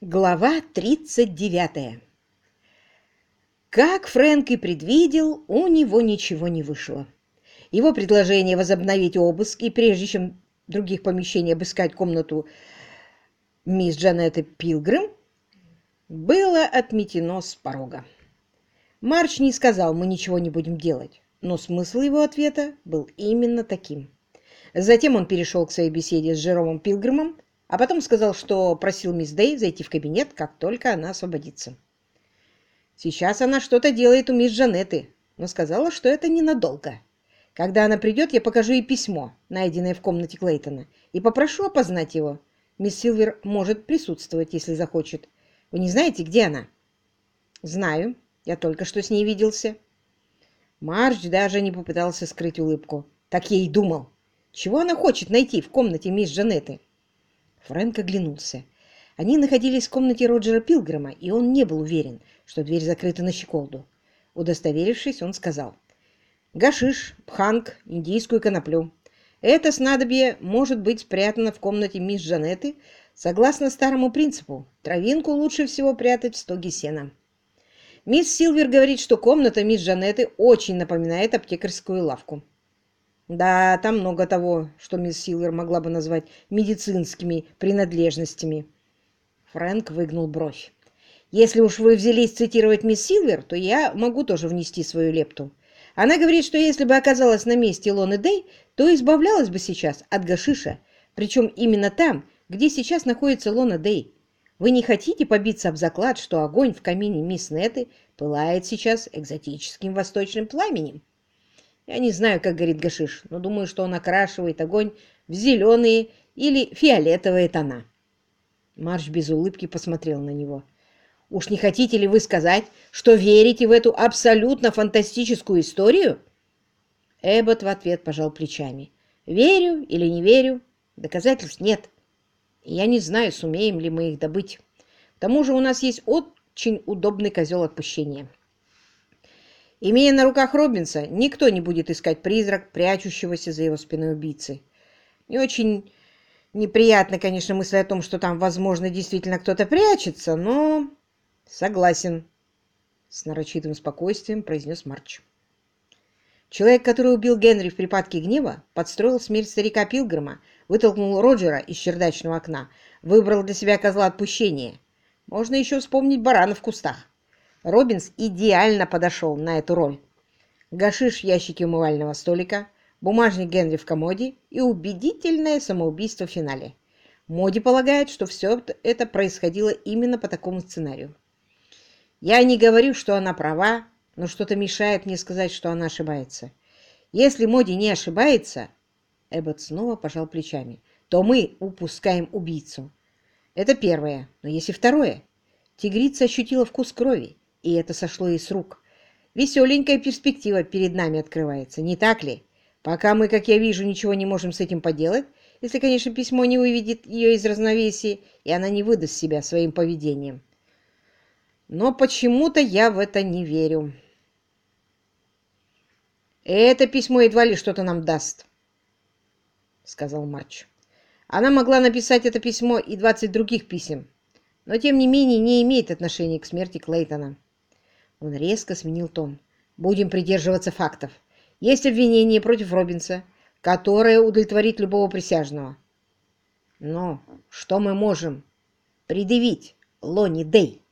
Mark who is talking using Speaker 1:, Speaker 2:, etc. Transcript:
Speaker 1: Глава 39. Как Фрэнк и предвидел, у него ничего не вышло. Его предложение возобновить обыск и прежде чем в других помещениях обыскать комнату мисс Джанетты Пилгрим было отметено с порога. Марч не сказал «мы ничего не будем делать», но смысл его ответа был именно таким. Затем он перешел к своей беседе с Джеромом Пилгримом, а потом сказал, что просил мисс Дэй зайти в кабинет, как только она освободится. Сейчас она что-то делает у мисс Джанетты, но сказала, что это ненадолго. Когда она придет, я покажу ей письмо, найденное в комнате Клейтона, и попрошу опознать его. Мисс Силвер может присутствовать, если захочет. Вы не знаете, где она? Знаю. Я только что с ней виделся. Марч даже не попытался скрыть улыбку. Так я и думал. Чего она хочет найти в комнате мисс Джанетты? Фрэнк оглянулся. Они находились в комнате Роджера Пилгрима, и он не был уверен, что дверь закрыта на щеколду. Удостоверившись, он сказал: «Гашиш, пханг, индийскую коноплю. Это снадобье может быть спрятано в комнате мисс Джанетты согласно старому принципу. Травинку лучше всего прятать в стоге сена. Мисс Силвер говорит, что комната мисс Джанетты очень напоминает аптекарскую лавку. Да, там много того, что мисс Силвер могла бы назвать медицинскими принадлежностями». Фрэнк выгнул бровь. «Если уж вы взялись цитировать мисс Силвер, то я могу тоже внести свою лепту. Она говорит, что если бы оказалась на месте Лоны Дэй, то избавлялась бы сейчас от гашиша, причем именно там, где сейчас находится Лона Дэй. Вы не хотите побиться об заклад, что огонь в камине мисс Нетты пылает сейчас экзотическим восточным пламенем? Я не знаю, как горит гашиш, но думаю, что он окрашивает огонь в зеленые или фиолетовые тона». Марч без улыбки посмотрел на него. «Уж не хотите ли вы сказать, что верите в эту абсолютно фантастическую историю?» Эббот в ответ пожал плечами. «Верю или не верю, доказательств нет. И я не знаю, сумеем ли мы их добыть. К тому же у нас есть очень удобный козел отпущения. Имея на руках Робинса, никто не будет искать призрак, прячущегося за его спиной убийцы. Не очень неприятно, конечно, мысль о том, что там, возможно, действительно кто-то прячется, но...» «Согласен», — с нарочитым спокойствием произнес Марч. «Человек, который убил Генри в припадке гнева, подстроил смерть старика Пилгрима, вытолкнул Роджера из чердачного окна, выбрал для себя козла отпущения. Можно еще вспомнить барана в кустах. Робинс идеально подошел на эту роль. Гашиш в ящике умывального столика, бумажник Генри в комоде и убедительное самоубийство в финале. Моди полагает, что все это происходило именно по такому сценарию. Я не говорю, что она права, но что-то мешает мне сказать, что она ошибается. Если Моди не ошибается, Эббот снова пожал плечами, то мы упускаем убийцу. Это первое. Но есть и второе. Тигрица ощутила вкус крови, и это сошло ей с рук. Веселенькая перспектива перед нами открывается, не так ли? Пока мы, как я вижу, ничего не можем с этим поделать, если, конечно, письмо не выведет ее из равновесия, и она не выдаст себя своим поведением. Но почему-то я в это не верю. «Это письмо едва ли что-то нам даст», — сказал Марч. «Она могла написать это письмо и 20 других писем, но, тем не менее, не имеет отношения к смерти Клейтона». Он резко сменил тон. «Будем придерживаться фактов. Есть обвинение против Робинса, которое удовлетворит любого присяжного. Но что мы можем предъявить Лоне Дэй?»